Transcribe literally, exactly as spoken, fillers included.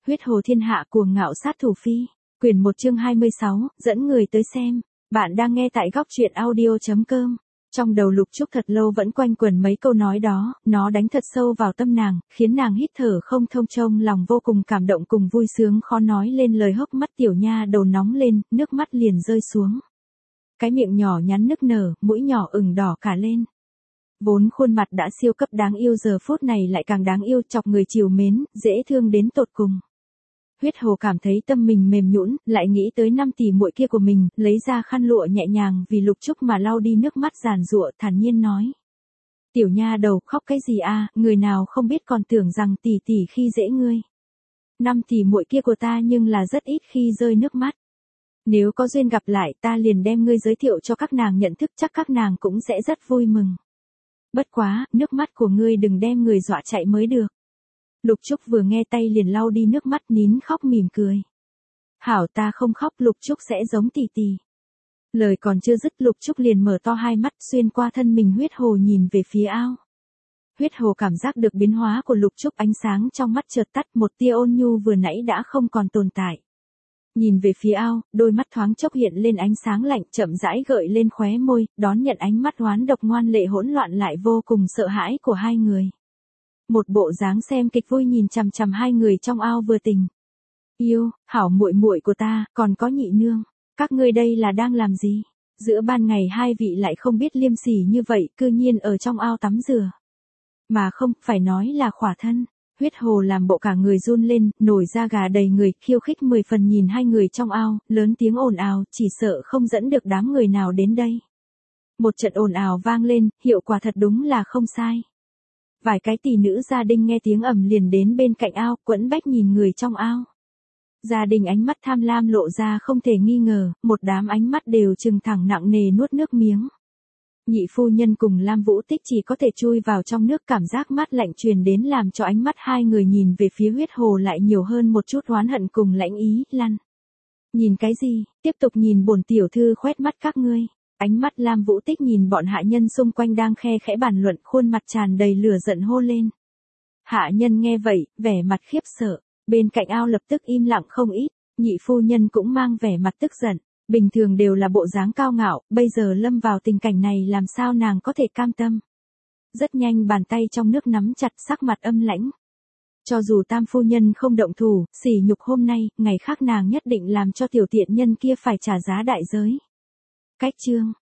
Huyết hồ thiên hạ cuồng ngạo sát thủ phi. Quyển một chương hai mươi sáu, dẫn người tới xem. Bạn đang nghe tại góc truyện audio chấm com. Trong đầu Lục Trúc thật lâu vẫn quanh quẩn mấy câu nói đó, nó đánh thật sâu vào tâm nàng, khiến nàng hít thở không thông, trông lòng vô cùng cảm động cùng vui sướng khó nói lên lời, hốc mắt tiểu nha đầu nóng lên, nước mắt liền rơi xuống. Cái miệng nhỏ nhắn nức nở, mũi nhỏ ửng đỏ cả lên. Vốn khuôn mặt đã siêu cấp đáng yêu giờ phút này lại càng đáng yêu, chọc người trìu mến, dễ thương đến tột cùng. Huyết hồ cảm thấy tâm mình mềm nhũn, lại nghĩ tới năm tỷ muội kia của mình, lấy ra khăn lụa nhẹ nhàng vì Lục Trúc mà lau đi nước mắt giàn giụa, thản nhiên nói. Tiểu nha đầu, khóc cái gì a, người nào không biết còn tưởng rằng tỷ tỷ khi dễ ngươi. Năm tỷ muội kia của ta nhưng là rất ít khi rơi nước mắt. Nếu có duyên gặp lại ta liền đem ngươi giới thiệu cho các nàng nhận thức, chắc các nàng cũng sẽ rất vui mừng. Bất quá, nước mắt của ngươi đừng đem người dọa chạy mới được. Lục Trúc vừa nghe tay liền lau đi nước mắt, nín khóc mỉm cười. Hảo, ta không khóc, Lục Trúc sẽ giống tỷ tỷ. Lời còn chưa dứt, Lục Trúc liền mở to hai mắt, xuyên qua thân mình huyết hồ nhìn về phía ao. Huyết hồ cảm giác được biến hóa của Lục Trúc, ánh sáng trong mắt chợt tắt, một tia ôn nhu vừa nãy đã không còn tồn tại. Nhìn về phía ao, đôi mắt thoáng chốc hiện lên ánh sáng lạnh, chậm rãi gợi lên khóe môi, đón nhận ánh mắt oán độc ngoan lệ hỗn loạn lại vô cùng sợ hãi của hai người. Một bộ dáng xem kịch vui nhìn chằm chằm hai người trong ao vừa tình. Yêu, hảo muội muội của ta, còn có nhị nương, các ngươi đây là đang làm gì? Giữa ban ngày hai vị lại không biết liêm sỉ như vậy, cư nhiên ở trong ao tắm rửa. Mà không, phải nói là khỏa thân. Huyết hồ làm bộ cả người run lên, nổi da gà đầy người, khiêu khích mười phần nhìn hai người trong ao, lớn tiếng ồn ào, chỉ sợ không dẫn được đám người nào đến đây. Một trận ồn ào vang lên, hiệu quả thật đúng là không sai. Vài cái tỷ nữ gia đình nghe tiếng ầm liền đến bên cạnh ao, quẫn bách nhìn người trong ao. Gia đình ánh mắt tham lam lộ ra không thể nghi ngờ, một đám ánh mắt đều trừng thẳng nặng nề nuốt nước miếng. Nhị phu nhân cùng Lam Vũ Tích chỉ có thể chui vào trong nước, cảm giác mát lạnh truyền đến làm cho ánh mắt hai người nhìn về phía huyết hồ lại nhiều hơn một chút oán hận cùng lãnh ý. Lăn. Nhìn cái gì, tiếp tục nhìn bổn tiểu thư khoét mắt các ngươi. Ánh mắt Lam Vũ Tích nhìn bọn hạ nhân xung quanh đang khe khẽ bàn luận, khuôn mặt tràn đầy lửa giận hô lên. Hạ nhân nghe vậy, vẻ mặt khiếp sợ, bên cạnh ao lập tức im lặng không ít, nhị phu nhân cũng mang vẻ mặt tức giận. Bình thường đều là bộ dáng cao ngạo, bây giờ lâm vào tình cảnh này làm sao nàng có thể cam tâm. Rất nhanh bàn tay trong nước nắm chặt, sắc mặt âm lãnh. Cho dù tam phu nhân không động thủ, sỉ nhục hôm nay, ngày khác nàng nhất định làm cho tiểu tiện nhân kia phải trả giá đại giới. Cách chương,